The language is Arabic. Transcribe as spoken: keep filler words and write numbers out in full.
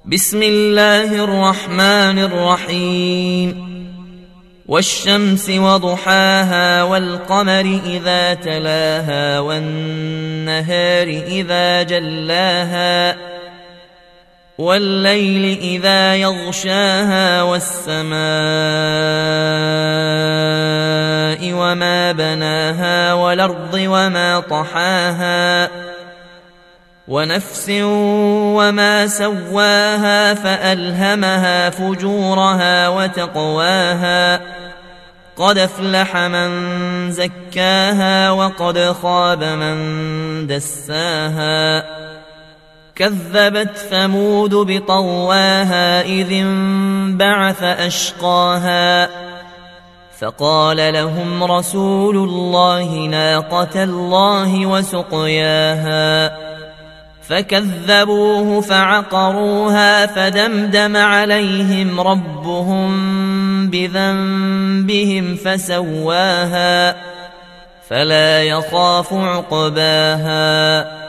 بسم الله الرحمن الرحيم والشمس وضحاها والقمر إذا تلاها والنهار إذا جلاها والليل إذا يغشاها والسماء وما بناها والأرض وما طحاها ونفس وما سواها فألهمها فجورها وتقواها قد أفلح من زكاها وقد خاب من دساها كذبت ثمود بطواها إذ انبعث أشقاها فقال لهم رسول الله ناقة الله وسقياها فكذبوه فعقروها فدمدم عليهم ربهم بذنبهم فسواها فلا يخاف عقباها